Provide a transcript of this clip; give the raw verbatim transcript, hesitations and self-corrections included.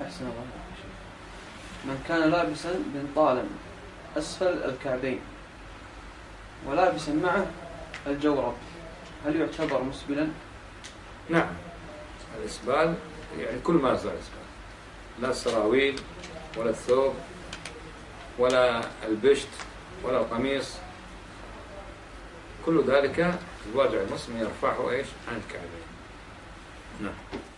أحسن الله. من كان لابسا بنطالا أسفل الكعبين ولابسا معه الجورب هل يعتبر مسبلا؟ نعم، الإسبال يعني كل ما يصدر إسبال، لا السراويل ولا الثوب ولا البشت ولا القميص، كل ذلك الواجع المسلم يرفعه إيش عن الكعبين. نعم.